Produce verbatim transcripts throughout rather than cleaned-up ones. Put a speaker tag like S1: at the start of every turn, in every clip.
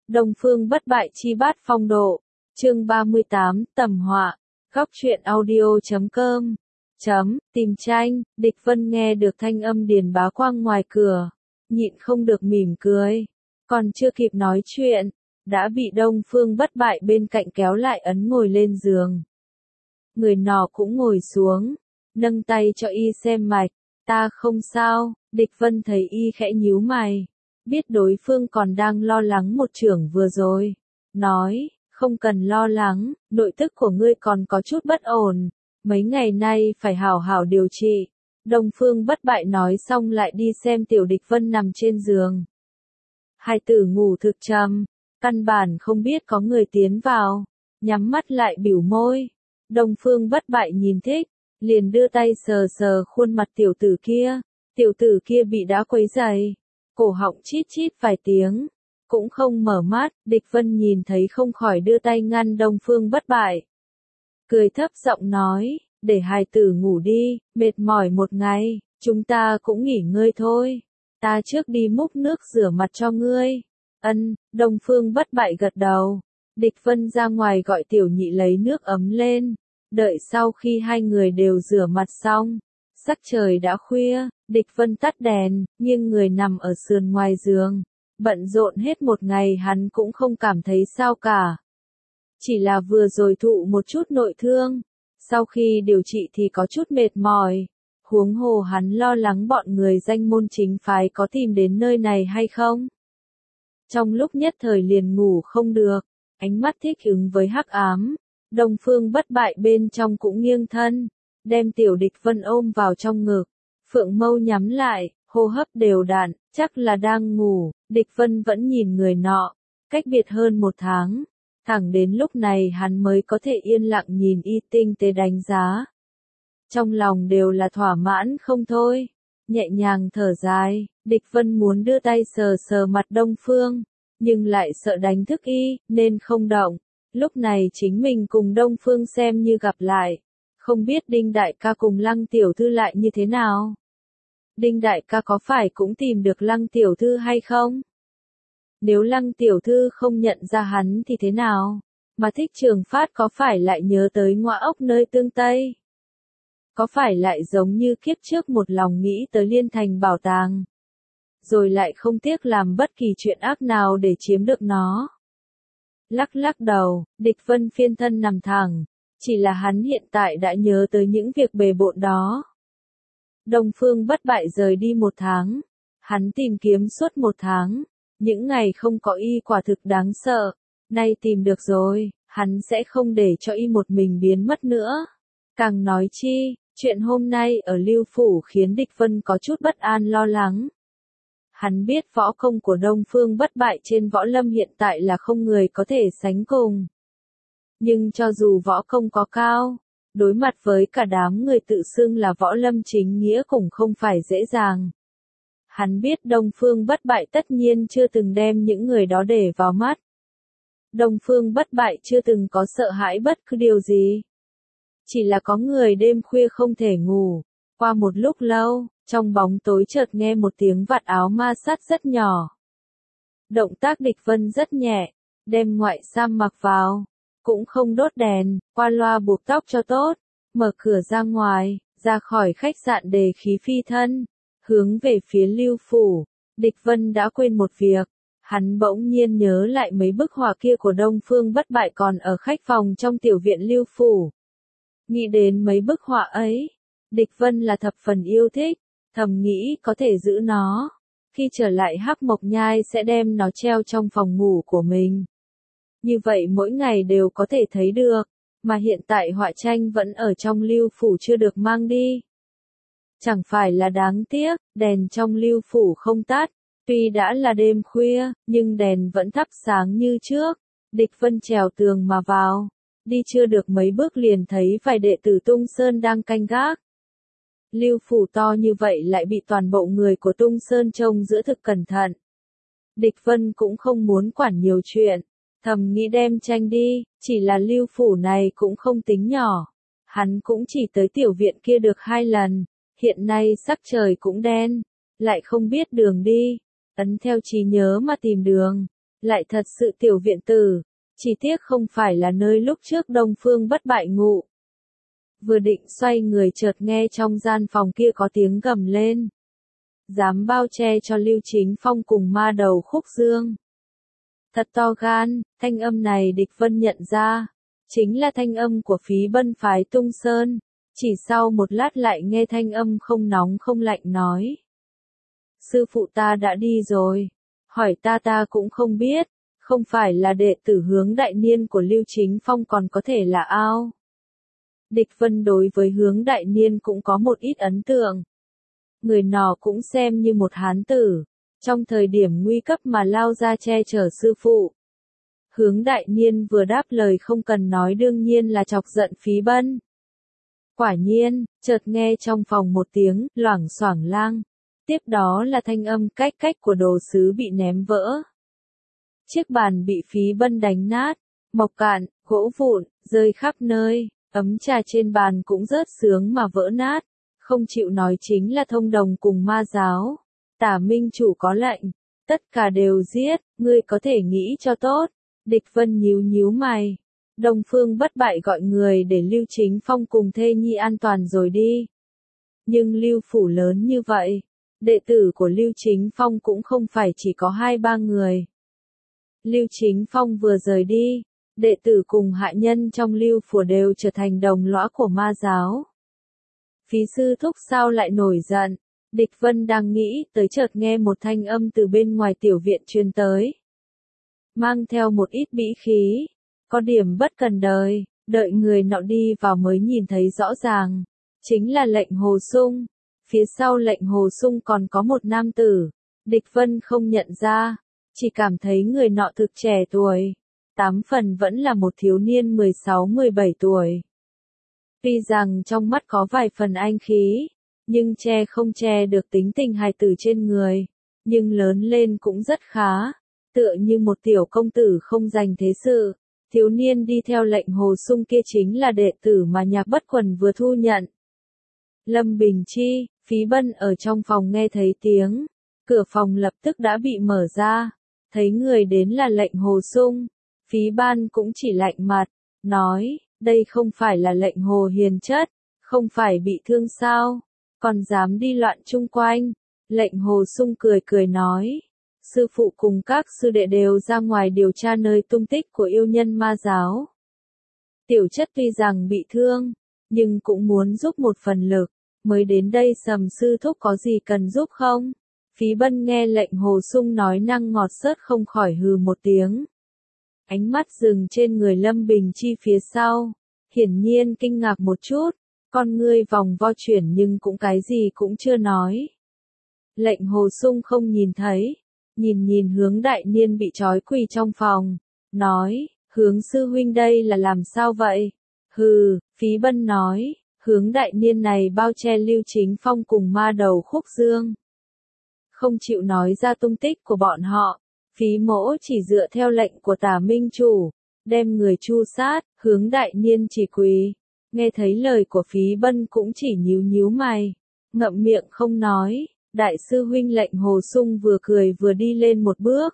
S1: Đông Phương Bất Bại chi bát phong độ. Chương ba mươi tám, tầm họa. Góc truyện audio chấm com. Chấm, tìm tranh, Địch Vân nghe được thanh âm Điền Bá Quang ngoài cửa, nhịn không được mỉm cười. Còn chưa kịp nói chuyện, đã bị Đông Phương Bất Bại bên cạnh kéo lại ấn ngồi lên giường. Người nọ cũng ngồi xuống, nâng tay cho y xem mạch. Ta không sao. Địch Vân thấy y khẽ nhíu mày, biết đối phương còn đang lo lắng một chưởng vừa rồi. Nói, không cần lo lắng, nội tức của ngươi còn có chút bất ổn. Mấy ngày nay phải hảo hảo điều trị. Đông Phương Bất Bại nói xong lại đi xem Tiểu Địch Vân nằm trên giường. Hai tử ngủ thực trầm, căn bản không biết có người tiến vào, nhắm mắt lại bĩu môi. Đông Phương Bất Bại nhìn thích, liền đưa tay sờ sờ khuôn mặt tiểu tử kia. Tiểu tử kia bị đã quấy rầy, cổ họng chít chít vài tiếng, cũng không mở mắt. Địch Vân nhìn thấy không khỏi đưa tay ngăn Đông Phương Bất Bại, cười thấp giọng nói, để hài tử ngủ đi, mệt mỏi một ngày, chúng ta cũng nghỉ ngơi thôi. Ta trước đi múc nước rửa mặt cho ngươi. Ân. Đông Phương Bất Bại gật đầu. Địch Vân ra ngoài gọi Tiểu Nhị lấy nước ấm lên. Đợi sau khi hai người đều rửa mặt xong, sắc trời đã khuya, Địch Vân tắt đèn, nghiêng người nằm ở sườn ngoài giường. Bận rộn hết một ngày hắn cũng không cảm thấy sao cả. Chỉ là vừa rồi thụ một chút nội thương, sau khi điều trị thì có chút mệt mỏi. Huống hồ hắn lo lắng bọn người danh môn chính phái có tìm đến nơi này hay không. Trong lúc nhất thời liền ngủ không được, ánh mắt thích ứng với hắc ám. Đông Phương Bất Bại bên trong cũng nghiêng thân, đem Tiểu Địch Vân ôm vào trong ngực, phượng mâu nhắm lại, hô hấp đều đặn, chắc là đang ngủ. Địch Vân vẫn nhìn người nọ, cách biệt hơn một tháng, thẳng đến lúc này hắn mới có thể yên lặng nhìn y tinh tế đánh giá. Trong lòng đều là thỏa mãn không thôi, nhẹ nhàng thở dài. Địch Vân muốn đưa tay sờ sờ mặt Đông Phương, nhưng lại sợ đánh thức y, nên không động. Lúc này chính mình cùng Đông Phương xem như gặp lại, không biết Đinh đại ca cùng Lăng tiểu thư lại như thế nào. Đinh đại ca có phải cũng tìm được Lăng tiểu thư hay không? Nếu Lăng tiểu thư không nhận ra hắn thì thế nào? Mà Thích Trường Phát có phải lại nhớ tới Ngoa ốc nơi Tương Tây? Có phải lại giống như kiếp trước một lòng nghĩ tới Liên Thành bảo tàng, rồi lại không tiếc làm bất kỳ chuyện ác nào để chiếm được nó? Lắc lắc đầu, Địch Vân phiên thân nằm thẳng, chỉ là hắn hiện tại đã nhớ tới những việc bề bộn đó. Đông Phương Bất Bại rời đi một tháng, hắn tìm kiếm suốt một tháng, những ngày không có y quả thực đáng sợ, nay tìm được rồi, hắn sẽ không để cho y một mình biến mất nữa. Càng nói chi, chuyện hôm nay ở Lưu Phủ khiến Địch Vân có chút bất an lo lắng. Hắn biết võ công của Đông Phương Bất Bại trên võ lâm hiện tại là không người có thể sánh cùng. Nhưng cho dù võ công có cao, đối mặt với cả đám người tự xưng là võ lâm chính nghĩa cũng không phải dễ dàng. Hắn biết Đông Phương Bất Bại tất nhiên chưa từng đem những người đó để vào mắt. Đông Phương Bất Bại chưa từng có sợ hãi bất cứ điều gì. Chỉ là có người đêm khuya không thể ngủ. Qua một lúc lâu, trong bóng tối chợt nghe một tiếng vạt áo ma sát rất nhỏ. Động tác Địch Vân rất nhẹ, đem ngoại sam mặc vào, cũng không đốt đèn, qua loa buộc tóc cho tốt, mở cửa ra ngoài, ra khỏi khách sạn đề khí phi thân, hướng về phía Lưu Phủ. Địch Vân đã quên một việc, hắn bỗng nhiên nhớ lại mấy bức họa kia của Đông Phương Bất Bại còn ở khách phòng trong tiểu viện Lưu Phủ. Nghĩ đến mấy bức họa ấy, Địch Vân là thập phần yêu thích, thầm nghĩ có thể giữ nó, khi trở lại Hắc Mộc Nhai sẽ đem nó treo trong phòng ngủ của mình. Như vậy mỗi ngày đều có thể thấy được, mà hiện tại họa tranh vẫn ở trong Lưu Phủ chưa được mang đi. Chẳng phải là đáng tiếc, đèn trong Lưu Phủ không tắt, tuy đã là đêm khuya, nhưng đèn vẫn thắp sáng như trước. Địch Vân trèo tường mà vào, đi chưa được mấy bước liền thấy vài đệ tử Tung Sơn đang canh gác. Lưu Phủ to như vậy lại bị toàn bộ người của Tung Sơn trông giữ thực cẩn thận. Địch Vân cũng không muốn quản nhiều chuyện, thầm nghĩ đem tranh đi, chỉ là Lưu Phủ này cũng không tính nhỏ. Hắn cũng chỉ tới tiểu viện kia được hai lần, hiện nay sắc trời cũng đen, lại không biết đường đi, ấn theo trí nhớ mà tìm đường. Lại thật sự tiểu viện tử, chỉ tiếc không phải là nơi lúc trước Đông Phương Bất Bại ngụ. Vừa định xoay người chợt nghe trong gian phòng kia có tiếng gầm lên. Dám bao che cho Lưu Chính Phong cùng ma đầu Khúc Dương. Thật to gan, thanh âm này Địch Vân nhận ra. Chính là thanh âm của Phí Bân phái Tung Sơn. Chỉ sau một lát lại nghe thanh âm không nóng không lạnh nói. Sư phụ ta đã đi rồi. Hỏi ta ta cũng không biết. Không phải là đệ tử Hướng Đại Niên của Lưu Chính Phong còn có thể là ao. Địch Vân đối với Hướng Đại Niên cũng có một ít ấn tượng. Người nọ cũng xem như một hán tử. Trong thời điểm nguy cấp mà lao ra che chở sư phụ. Hướng Đại Niên vừa đáp lời không cần nói đương nhiên là chọc giận Phí Bân. Quả nhiên, chợt nghe trong phòng một tiếng loảng xoảng lang. Tiếp đó là thanh âm cách cách của đồ sứ bị ném vỡ. Chiếc bàn bị Phí Bân đánh nát, mộc cạn, gỗ vụn, rơi khắp nơi, ấm trà trên bàn cũng rớt sướng mà vỡ nát. Không chịu nói chính là thông đồng cùng ma giáo. Tả Minh chủ có lệnh, tất cả đều giết, ngươi có thể nghĩ cho tốt. Địch Vân nhíu nhíu mày. Đông Phương Bất Bại gọi người để Lưu Chính Phong cùng thê nhi an toàn rồi đi. Nhưng Lưu phủ lớn như vậy, đệ tử của Lưu Chính Phong cũng không phải chỉ có hai ba người. Lưu Chính Phong vừa rời đi, đệ tử cùng hạ nhân trong Lưu phủ đều trở thành đồng lõa của ma giáo. Phí sư thúc sao lại nổi giận? Địch Vân đang nghĩ tới chợt nghe một thanh âm từ bên ngoài tiểu viện truyền tới. Mang theo một ít bĩ khí, có điểm bất cần đời, đợi người nọ đi vào mới nhìn thấy rõ ràng. Chính là Lệnh Hồ Sung. Phía sau Lệnh Hồ Sung còn có một nam tử. Địch Vân không nhận ra, chỉ cảm thấy người nọ thực trẻ tuổi. Tám phần vẫn là một thiếu niên mười sáu mười bảy tuổi. Tuy rằng trong mắt có vài phần anh khí, nhưng che không che được tính tình hài tử trên người, nhưng lớn lên cũng rất khá, tựa như một tiểu công tử không dành thế sự. Thiếu niên đi theo Lệnh Hồ Sung kia chính là đệ tử mà Nhạc Bất Quần vừa thu nhận. Lâm Bình Chi, Phí Bân ở trong phòng nghe thấy tiếng, cửa phòng lập tức đã bị mở ra, thấy người đến là Lệnh Hồ Sung, Phí Ban cũng chỉ lạnh mặt, nói, đây không phải là Lệnh Hồ Hiền Chất, không phải bị thương sao, còn dám đi loạn chung quanh. Lệnh Hồ Sung cười cười nói, sư phụ cùng các sư đệ đều ra ngoài điều tra nơi tung tích của yêu nhân ma giáo. Tiểu Chất tuy rằng bị thương, nhưng cũng muốn giúp một phần lực, mới đến đây Sầm sư thúc có gì cần giúp không? Phí Bân nghe Lệnh Hồ Sung nói năng ngọt xớt không khỏi hừ một tiếng. Ánh mắt dừng trên người Lâm Bình Chi phía sau, hiển nhiên kinh ngạc một chút, con ngươi vòng vo chuyển nhưng cũng cái gì cũng chưa nói. Lệnh Hồ Sung không nhìn thấy, nhìn nhìn Hướng Đại Niên bị trói quỳ trong phòng, nói, Hướng sư huynh đây là làm sao vậy? Hừ, Phí Bân nói, Hướng Đại Niên này bao che Lưu Chính Phong cùng ma đầu Khúc Dương. Không chịu nói ra tung tích của bọn họ, Phí mỗ chỉ dựa theo lệnh của Tả Minh chủ, đem người tru sát, Hướng Đại Niên chỉ quỳ. Nghe thấy lời của Phí Bân cũng chỉ nhíu nhíu mày, ngậm miệng không nói. Đại sư huynh Lệnh Hồ Sung vừa cười vừa đi lên một bước,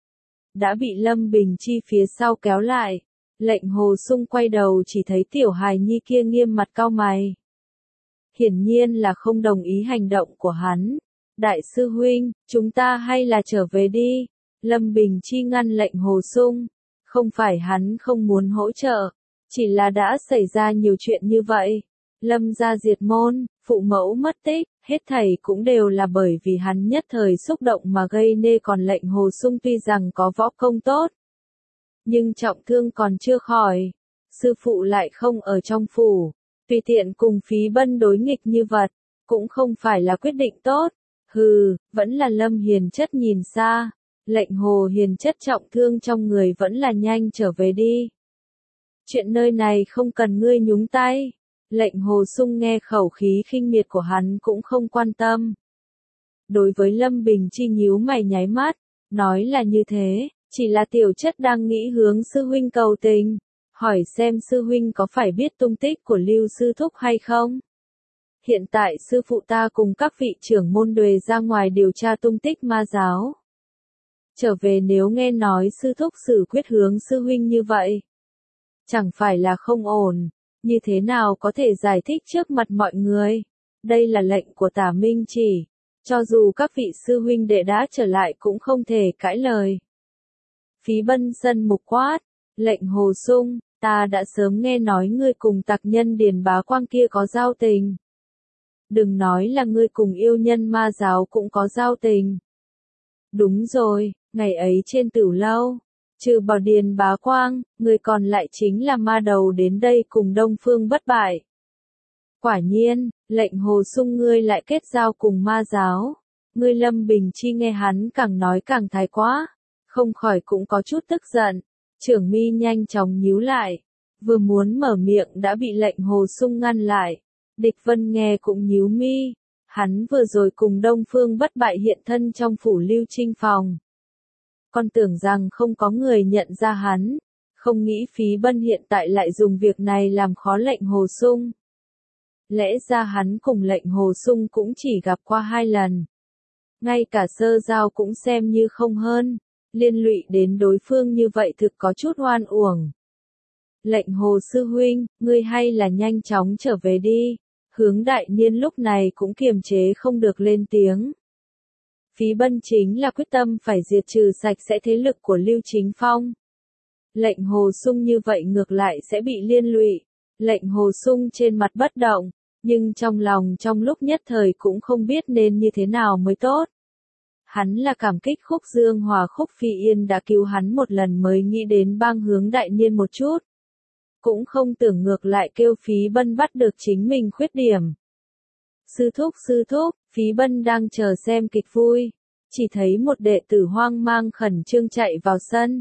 S1: đã bị Lâm Bình Chi phía sau kéo lại. Lệnh Hồ Sung quay đầu chỉ thấy tiểu hài nhi kia nghiêm mặt cau mày. Hiển nhiên là không đồng ý hành động của hắn. Đại sư huynh, chúng ta hay là trở về đi. Lâm Bình Chi ngăn Lệnh Hồ Sung. Không phải hắn không muốn hỗ trợ, chỉ là đã xảy ra nhiều chuyện như vậy. Lâm gia diệt môn, phụ mẫu mất tích, hết thảy cũng đều là bởi vì hắn nhất thời xúc động mà gây nên. Còn Lệnh Hồ Sung tuy rằng có võ công tốt, nhưng trọng thương còn chưa khỏi. Sư phụ lại không ở trong phủ, tùy tiện cùng Phí Bân đối nghịch như vật, cũng không phải là quyết định tốt. Hừ, vẫn là Lâm Hiền Chất nhìn xa. Lệnh Hồ Hiền Chất trọng thương trong người vẫn là nhanh trở về đi. Chuyện nơi này không cần ngươi nhúng tay. Lệnh Hồ Sung nghe khẩu khí khinh miệt của hắn cũng không quan tâm. Đối với Lâm Bình Chi nhíu mày nháy mắt, nói là như thế, chỉ là Tiểu Chất đang nghĩ hướng sư huynh cầu tình, hỏi xem sư huynh có phải biết tung tích của Lưu sư thúc hay không? Hiện tại sư phụ ta cùng các vị trưởng môn đuề ra ngoài điều tra tung tích ma giáo. trở về nếu nghe nói sư thúc xử quyết hướng sư huynh như vậy. Chẳng phải là không ổn, như thế nào có thể giải thích trước mặt mọi người. Đây là lệnh của Tả Minh Chỉ, cho dù các vị sư huynh đệ đã trở lại cũng không thể cãi lời. Phí Bân sân mục quát, lệnh Hồ Sung, ta đã sớm nghe nói ngươi cùng tặc nhân Điền Bá Quang kia có giao tình. Đừng nói là ngươi cùng yêu nhân ma giáo cũng có giao tình. Đúng rồi, ngày ấy trên Tửu Lâu, trừ bỏ Điền Bá Quang, người còn lại chính là ma đầu đến đây cùng Đông Phương Bất Bại. Quả nhiên, lệnh Hồ Sung ngươi lại kết giao cùng ma giáo. Ngươi Lâm Bình Chi nghe hắn càng nói càng thái quá, không khỏi cũng có chút tức giận. Trưởng mi nhanh chóng nhíu lại, vừa muốn mở miệng đã bị lệnh Hồ Sung ngăn lại. Địch Vân nghe cũng nhíu mi, hắn vừa rồi cùng Đông Phương Bất Bại hiện thân trong phủ Lưu Trinh phòng. Con tưởng rằng không có người nhận ra hắn, không nghĩ Phí Bân hiện tại lại dùng việc này làm khó lệnh Hồ Sung. Lẽ ra hắn cùng lệnh Hồ Sung cũng chỉ gặp qua hai lần. Ngay cả sơ giao cũng xem như không hơn, liên lụy đến đối phương như vậy thực có chút oan uổng. Lệnh Hồ Sư Huynh, ngươi hay là nhanh chóng trở về đi. Hướng Đại Niên lúc này cũng kiềm chế không được lên tiếng. Phí Bân chính là quyết tâm phải diệt trừ sạch sẽ thế lực của Lưu Chính Phong. Lệnh Hồ Sung như vậy ngược lại sẽ bị liên lụy. Lệnh Hồ Sung trên mặt bất động, nhưng trong lòng trong lúc nhất thời cũng không biết nên như thế nào mới tốt. Hắn là cảm kích Khúc Dương Hòa Khúc Phi Yên đã cứu hắn một lần mới nghĩ đến bang Hướng Đại Niên một chút. Cũng không tưởng ngược lại kêu Phí Bân bắt được chính mình khuyết điểm. Sư thúc sư thúc, Phí Bân đang chờ xem kịch vui, chỉ thấy một đệ tử hoang mang khẩn trương chạy vào sân.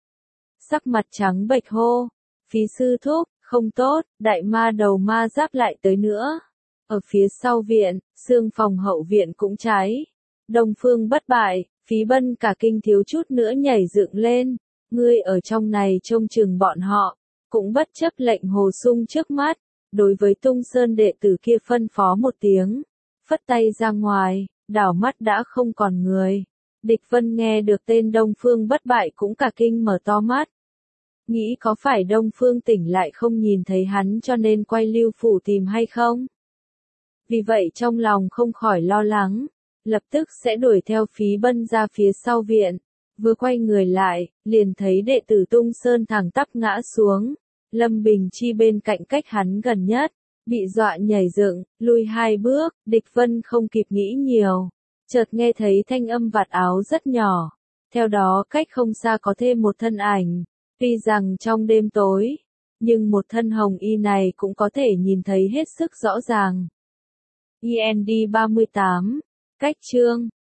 S1: Sắc mặt trắng bệch hô, Phí sư thúc, không tốt, đại ma đầu ma giáp lại tới nữa. Ở phía sau viện, xương phòng hậu viện cũng cháy. Đông Phương Bất Bại, Phí Bân cả kinh thiếu chút nữa nhảy dựng lên. Ngươi ở trong này trông chừng bọn họ, cũng bất chấp lệnh Hồ Sung trước mắt. Đối với Tung Sơn đệ tử kia phân phó một tiếng, phất tay ra ngoài, đảo mắt đã không còn người. Địch Vân nghe được tên Đông Phương Bất Bại cũng cả kinh mở to mắt. Nghĩ có phải Đông Phương tỉnh lại không nhìn thấy hắn cho nên quay Lưu phủ tìm hay không? Vì vậy trong lòng không khỏi lo lắng, lập tức sẽ đuổi theo Phí Bân ra phía sau viện. Vừa quay người lại, liền thấy đệ tử Tung Sơn thẳng tắp ngã xuống. Lâm Bình Chi bên cạnh cách hắn gần nhất, bị dọa nhảy dựng, lùi hai bước. Địch Vân không kịp nghĩ nhiều, chợt nghe thấy thanh âm vạt áo rất nhỏ. Theo đó cách không xa có thêm một thân ảnh. Tuy rằng trong đêm tối, nhưng một thân hồng y này cũng có thể nhìn thấy hết sức rõ ràng. i en đê ba mươi tám, cách chương